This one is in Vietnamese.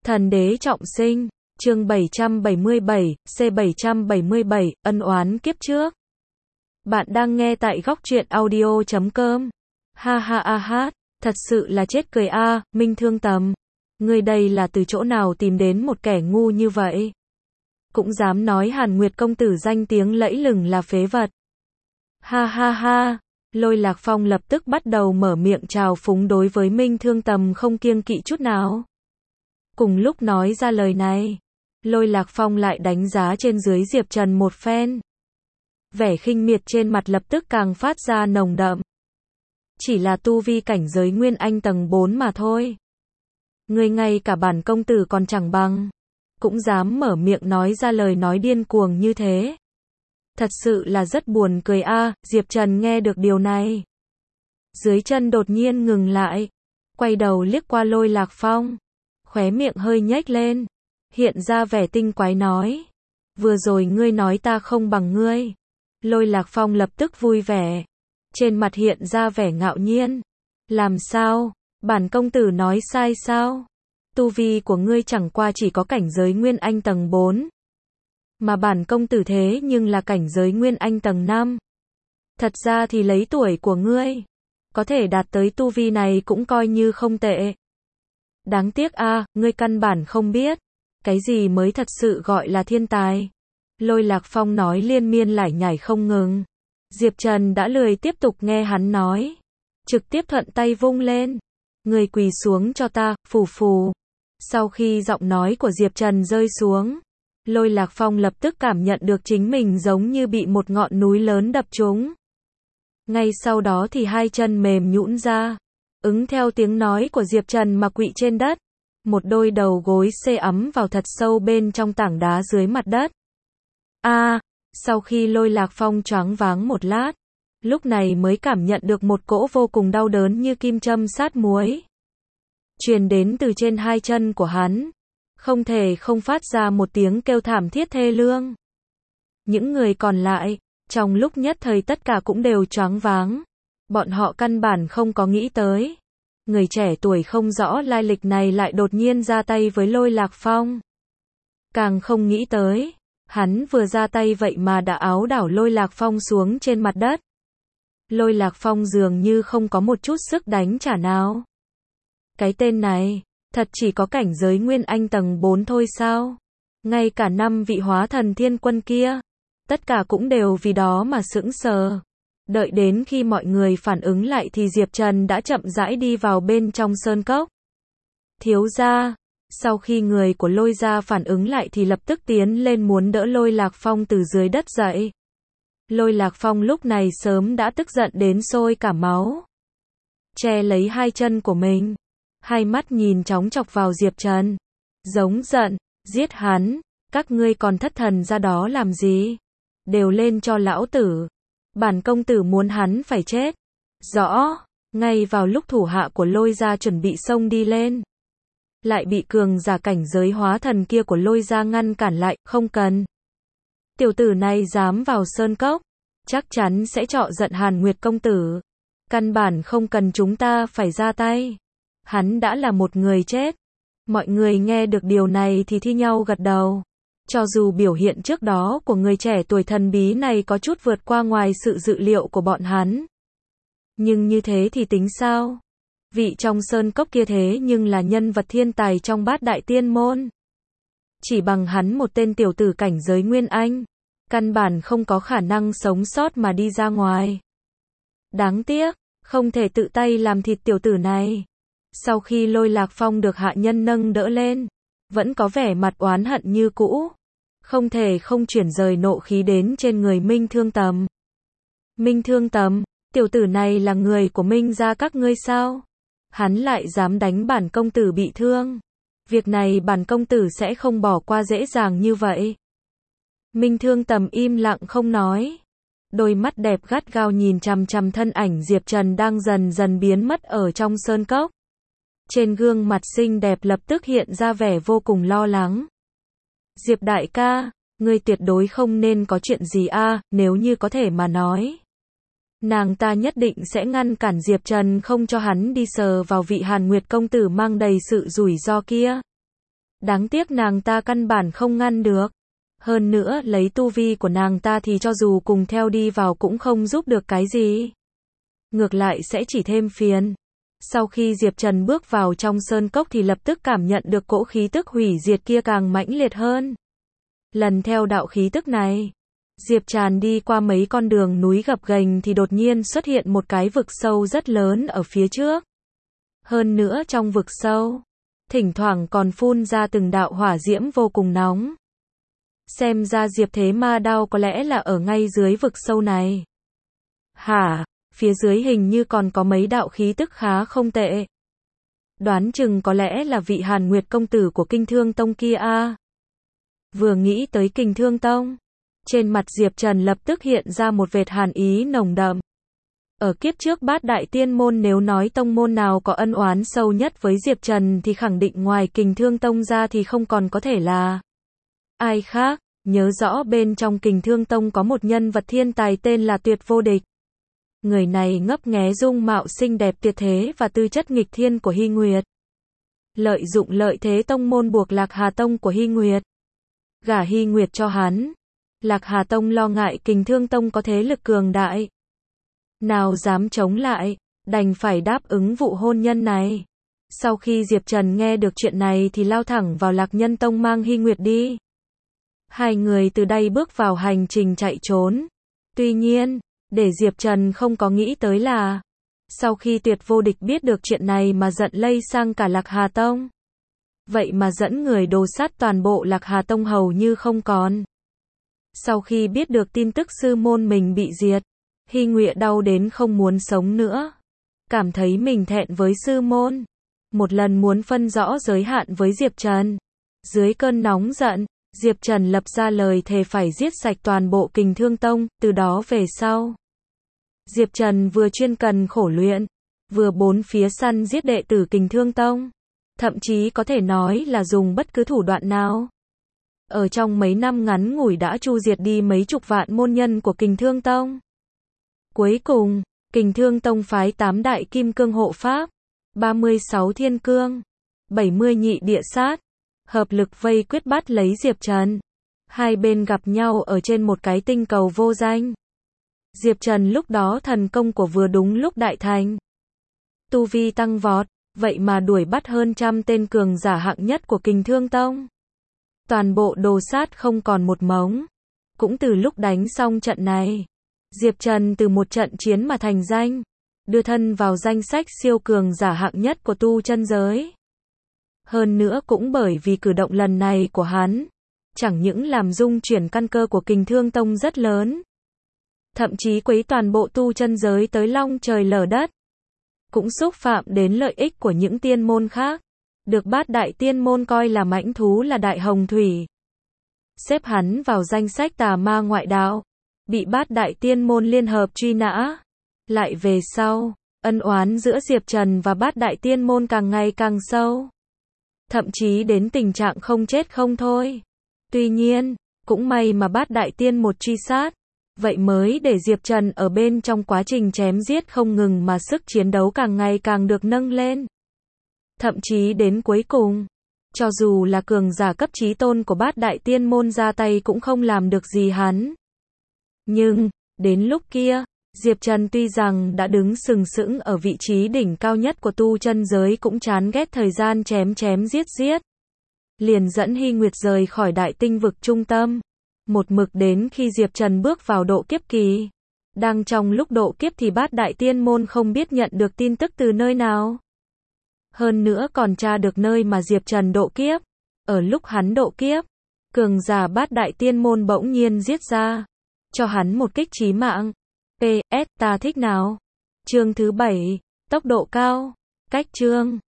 Thần đế trọng sinh, chương 777, C777, ân oán kiếp trước. Bạn đang nghe tại góc truyện audio.com. Ha ha a hát, thật sự là chết cười a, Minh Thương Tầm. Ngươi đây là từ chỗ nào tìm đến một kẻ ngu như vậy? Cũng dám nói Hàn Nguyệt công tử danh tiếng lẫy lừng là phế vật. Ha ha ha, Lôi Lạc Phong lập tức bắt đầu mở miệng trào phúng đối với Minh Thương Tầm không kiêng kỵ chút nào. Cùng lúc nói ra lời này, Lôi Lạc Phong lại đánh giá trên dưới Diệp Trần một phen. Vẻ khinh miệt trên mặt lập tức càng phát ra nồng đậm. Chỉ là tu vi cảnh giới Nguyên Anh tầng 4 mà thôi. Ngươi ngay cả bản công tử còn chẳng bằng, cũng dám mở miệng nói ra lời nói điên cuồng như thế. Thật sự là rất buồn cười a. Diệp Trần nghe được điều này, dưới chân đột nhiên ngừng lại, quay đầu liếc qua Lôi Lạc Phong, khóe miệng hơi nhếch lên, hiện ra vẻ tinh quái nói: vừa rồi ngươi nói ta không bằng ngươi. Lôi Lạc Phong lập tức vui vẻ, trên mặt hiện ra vẻ ngạo nhiên. Làm sao? Bản công tử nói sai sao? Tu vi của ngươi chẳng qua chỉ có cảnh giới Nguyên Anh tầng 4. Mà bản công tử thế nhưng là cảnh giới Nguyên Anh tầng 5. Thật ra thì lấy tuổi của ngươi, có thể đạt tới tu vi này cũng coi như không tệ. Đáng tiếc a, ngươi căn bản không biết, cái gì mới thật sự gọi là thiên tài. Lôi Lạc Phong nói liên miên lải nhải không ngừng. Diệp Trần đã lười tiếp tục nghe hắn nói, trực tiếp thuận tay vung lên. Người quỳ xuống cho ta, phù phù. Sau khi giọng nói của Diệp Trần rơi xuống, Lôi Lạc Phong lập tức cảm nhận được chính mình giống như bị một ngọn núi lớn đập trúng. Ngay sau đó thì hai chân mềm nhũn ra, ứng theo tiếng nói của Diệp Trần mà quỵ trên đất. Một đôi đầu gối xê ấm vào thật sâu bên trong tảng đá dưới mặt đất. Sau khi Lôi Lạc Phong choáng váng một lát, lúc này mới cảm nhận được một cỗ vô cùng đau đớn như kim châm sát muối truyền đến từ trên hai chân của hắn, không thể không phát ra một tiếng kêu thảm thiết thê lương. Những người còn lại, trong lúc nhất thời tất cả cũng đều choáng váng. Bọn họ căn bản không có nghĩ tới, người trẻ tuổi không rõ lai lịch này lại đột nhiên ra tay với Lôi Lạc Phong. Càng không nghĩ tới, hắn vừa ra tay vậy mà đã áo đảo Lôi Lạc Phong xuống trên mặt đất. Lôi Lạc Phong dường như không có một chút sức đánh trả nào. Cái tên này, thật chỉ có cảnh giới Nguyên Anh tầng 4 thôi sao? Ngay cả 5 vị hóa thần thiên quân kia, tất cả cũng đều vì đó mà sững sờ. Đợi đến khi mọi người phản ứng lại thì Diệp Trần đã chậm rãi đi vào bên trong sơn cốc. Thiếu gia, sau khi người của Lôi gia phản ứng lại thì lập tức tiến lên muốn đỡ Lôi Lạc Phong từ dưới đất dậy. Lôi Lạc Phong lúc này sớm đã tức giận đến sôi cả máu, che lấy hai chân của mình, hai mắt nhìn chóng chọc vào Diệp Trần, giống giận: giết hắn, các ngươi còn thất thần ra đó làm gì? Đều lên cho lão tử, bản công tử muốn hắn phải chết. Rõ. Ngay vào lúc thủ hạ của Lôi gia chuẩn bị xông đi lên, lại bị cường giả cảnh giới hóa thần kia của Lôi gia ngăn cản lại: không cần. Tiểu tử này dám vào sơn cốc, chắc chắn sẽ chọc giận Hàn Nguyệt công tử. Căn bản không cần chúng ta phải ra tay. Hắn đã là một người chết. Mọi người nghe được điều này thì thi nhau gật đầu. Cho dù biểu hiện trước đó của người trẻ tuổi thần bí này có chút vượt qua ngoài sự dự liệu của bọn hắn, nhưng như thế thì tính sao? Vị trong sơn cốc kia thế nhưng là nhân vật thiên tài trong bát đại tiên môn. Chỉ bằng hắn một tên tiểu tử cảnh giới Nguyên Anh, căn bản không có khả năng sống sót mà đi ra ngoài. Đáng tiếc, không thể tự tay làm thịt tiểu tử này. Sau khi Lôi Lạc Phong được hạ nhân nâng đỡ lên, vẫn có vẻ mặt oán hận như cũ, không thể không chuyển rời nộ khí đến trên người Minh Thương Tầm. Minh Thương Tầm, tiểu tử này là người của Minh gia các ngươi sao? Hắn lại dám đánh bản công tử bị thương. Việc này bản công tử sẽ không bỏ qua dễ dàng như vậy. Minh Thương Tầm im lặng không nói, đôi mắt đẹp gắt gao nhìn chằm chằm thân ảnh Diệp Trần đang dần dần biến mất ở trong sơn cốc. Trên gương mặt xinh đẹp lập tức hiện ra vẻ vô cùng lo lắng. Diệp đại ca, ngươi tuyệt đối không nên có chuyện gì a, nếu như có thể mà nói, nàng ta nhất định sẽ ngăn cản Diệp Trần không cho hắn đi sờ vào vị Hàn Nguyệt công tử mang đầy sự rủi ro kia. Đáng tiếc nàng ta căn bản không ngăn được. Hơn nữa lấy tu vi của nàng ta thì cho dù cùng theo đi vào cũng không giúp được cái gì. Ngược lại sẽ chỉ thêm phiền. Sau khi Diệp Trần bước vào trong sơn cốc thì lập tức cảm nhận được cỗ khí tức hủy diệt kia càng mãnh liệt hơn. Lần theo đạo khí tức này, Diệp Trần đi qua mấy con đường núi gập ghềnh thì đột nhiên xuất hiện một cái vực sâu rất lớn ở phía trước. Hơn nữa trong vực sâu, thỉnh thoảng còn phun ra từng đạo hỏa diễm vô cùng nóng. Xem ra Diệp Thế Ma Đao có lẽ là ở ngay dưới vực sâu này. Hả, phía dưới hình như còn có mấy đạo khí tức khá không tệ. Đoán chừng có lẽ là vị Hàn Nguyệt công tử của Kinh Thương Tông kia a. Vừa nghĩ tới Kinh Thương Tông, trên mặt Diệp Trần lập tức hiện ra một vệt hàn ý nồng đậm. Ở kiếp trước Bát Đại Tiên Môn nếu nói tông môn nào có ân oán sâu nhất với Diệp Trần thì khẳng định ngoài Kình Thương Tông ra thì không còn có thể là ai khác. Nhớ rõ bên trong Kình Thương Tông có một nhân vật thiên tài tên là Tuyệt Vô Địch. Người này ngấp nghé dung mạo xinh đẹp tuyệt thế và tư chất nghịch thiên của Hy Nguyệt. Lợi dụng lợi thế tông môn buộc Lạc Hà Tông của Hy Nguyệt. Gả Hy Nguyệt cho hắn. Lạc Hà Tông lo ngại Kình Thương Tông có thế lực cường đại. Nào dám chống lại, đành phải đáp ứng vụ hôn nhân này. Sau khi Diệp Trần nghe được chuyện này thì lao thẳng vào Lạc Nhân Tông mang Hy Nguyệt đi. Hai người từ đây bước vào hành trình chạy trốn. Tuy nhiên, để Diệp Trần không có nghĩ tới là, sau khi Tuyệt Vô Địch biết được chuyện này mà giận lây sang cả Lạc Hà Tông. Vậy mà dẫn người đồ sát toàn bộ Lạc Hà Tông hầu như không còn. Sau khi biết được tin tức sư môn mình bị diệt, Hy Nguyệt đau đến không muốn sống nữa. Cảm thấy mình thẹn với sư môn. Một lần muốn phân rõ giới hạn với Diệp Trần. Dưới cơn nóng giận, Diệp Trần lập ra lời thề phải giết sạch toàn bộ Kình Thương Tông, từ đó về sau. Diệp Trần vừa chuyên cần khổ luyện, vừa bốn phía săn giết đệ tử Kình Thương Tông. Thậm chí có thể nói là dùng bất cứ thủ đoạn nào. Ở trong mấy năm ngắn ngủi đã tru diệt đi mấy chục vạn môn nhân của Kình Thương Tông. Cuối cùng, Kình Thương Tông phái 8 đại kim cương hộ pháp, 36 thiên cương, 70 nhị địa sát, hợp lực vây quyết bắt lấy Diệp Trần. Hai bên gặp nhau ở trên một cái tinh cầu vô danh. Diệp Trần lúc đó thần công của vừa đúng lúc đại thành. Tu vi tăng vọt, vậy mà đuổi bắt hơn 100 tên cường giả hạng nhất của Kình Thương Tông. Toàn bộ đồ sát không còn một mống. Cũng từ lúc đánh xong trận này, Diệp Trần từ một trận chiến mà thành danh, đưa thân vào danh sách siêu cường giả hạng nhất của tu chân giới. Hơn nữa cũng bởi vì cử động lần này của hắn, chẳng những làm rung chuyển căn cơ của Kình Thương Tông rất lớn, thậm chí quấy toàn bộ tu chân giới tới long trời lở đất, cũng xúc phạm đến lợi ích của những tiên môn khác, được Bát Đại Tiên Môn coi là mãnh thú là Đại Hồng Thủy. Xếp hắn vào danh sách tà ma ngoại đạo, bị Bát Đại Tiên Môn liên hợp truy nã. Lại về sau, ân oán giữa Diệp Trần và Bát Đại Tiên Môn càng ngày càng sâu. Thậm chí đến tình trạng không chết không thôi. Tuy nhiên, cũng may mà Bát Đại Tiên một truy sát. Vậy mới để Diệp Trần ở bên trong quá trình chém giết không ngừng mà sức chiến đấu càng ngày càng được nâng lên. Thậm chí đến cuối cùng, cho dù là cường giả cấp chí tôn của Bát Đại Tiên Môn ra tay cũng không làm được gì hắn. Nhưng, đến lúc kia, Diệp Trần tuy rằng đã đứng sừng sững ở vị trí đỉnh cao nhất của tu chân giới cũng chán ghét thời gian chém giết. Liền dẫn Hy Nguyệt rời khỏi đại tinh vực trung tâm. Một mực đến khi Diệp Trần bước vào độ kiếp kỳ. Đang trong lúc độ kiếp thì Bát Đại Tiên Môn không biết nhận được tin tức từ nơi nào. Hơn nữa còn tra được nơi mà Diệp Trần độ kiếp. Ở lúc hắn độ kiếp, cường giả Bát Đại Tiên Môn bỗng nhiên giết ra, cho hắn một kích chí mạng. PS ta thích nào? Chương thứ 7, tốc độ cao. Cách chương